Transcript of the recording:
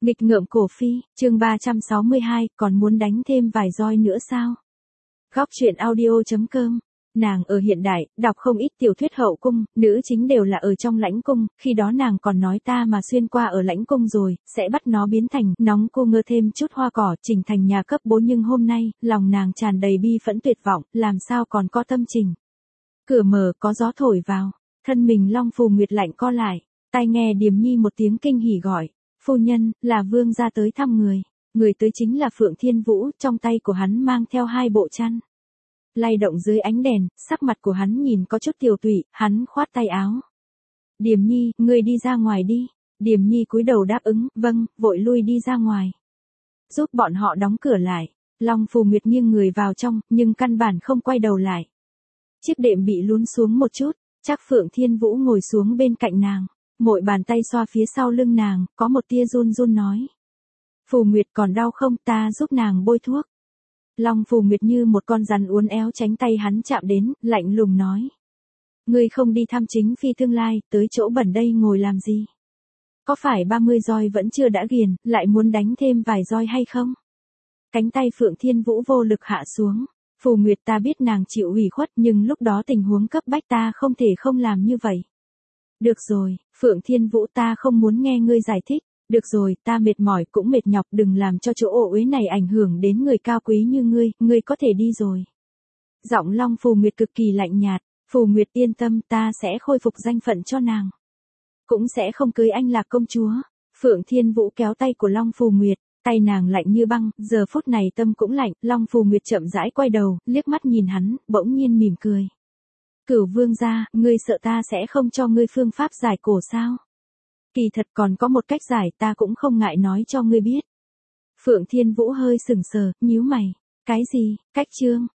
Nghịch ngợm cổ phi, chương 362, còn muốn đánh thêm vài roi nữa sao? Góc truyện audio.com. Nàng ở hiện đại, đọc không ít tiểu thuyết hậu cung, nữ chính đều là ở trong lãnh cung, khi đó nàng còn nói ta mà xuyên qua ở lãnh cung rồi, sẽ bắt nó biến thành nóng cô ngơ thêm chút hoa cỏ, chỉnh thành nhà cấp 4, nhưng hôm nay, lòng nàng tràn đầy bi phẫn tuyệt vọng, làm sao còn có tâm trình. Cửa mở, có gió thổi vào, thân mình Long Phù Nguyệt lạnh co lại, tai nghe Điềm Nhi một tiếng kinh hỉ gọi. Phu nhân, là vương gia tới thăm người. Người tới chính là Phượng Thiên Vũ, trong tay của hắn mang theo 2 bộ chăn. Lay động dưới ánh đèn, sắc mặt của hắn nhìn có chút tiều tụy, hắn khoát tay áo. Điềm Nhi, ngươi đi ra ngoài đi. Điềm Nhi cúi đầu đáp ứng, vâng, vội lui đi ra ngoài. Giúp bọn họ đóng cửa lại. Long Phù Nguyệt nghiêng người vào trong, nhưng căn bản không quay đầu lại. Chiếc đệm bị lún xuống một chút, chắc Phượng Thiên Vũ ngồi xuống bên cạnh nàng. Mỗi bàn tay xoa phía sau lưng nàng, có một tia run run nói. Phù Nguyệt còn đau không, ta giúp nàng bôi thuốc. Long Phù Nguyệt như một con rắn uốn éo tránh tay hắn chạm đến, lạnh lùng nói. Ngươi không đi thăm chính phi tương lai, tới chỗ bẩn đây ngồi làm gì? Có phải 30 roi vẫn chưa đã ghiền, lại muốn đánh thêm vài roi hay không? Cánh tay Phượng Thiên Vũ vô lực hạ xuống. Phù Nguyệt, ta biết nàng chịu ủy khuất, nhưng lúc đó tình huống cấp bách ta không thể không làm như vậy. Được rồi, Phượng Thiên Vũ, ta không muốn nghe ngươi giải thích. Được rồi, ta mệt mỏi cũng mệt nhọc, đừng làm cho chỗ ổ uế này ảnh hưởng đến người cao quý như ngươi có thể đi rồi. Giọng Long Phù Nguyệt cực kỳ lạnh nhạt. Phù Nguyệt yên tâm, ta sẽ khôi phục danh phận cho nàng. Cũng sẽ không cưới anh Lạc công chúa. Phượng Thiên Vũ kéo tay của Long Phù Nguyệt, tay nàng lạnh như băng, giờ phút này tâm cũng lạnh. Long Phù Nguyệt chậm rãi quay đầu, liếc mắt nhìn hắn, bỗng nhiên mỉm cười. Cửu vương gia, ngươi sợ ta sẽ không cho ngươi phương pháp giải cổ sao? Kỳ thật còn có một cách giải, ta cũng không ngại nói cho ngươi biết. Phượng Thiên Vũ hơi sừng sờ, nhíu mày. Cái gì, cách chương?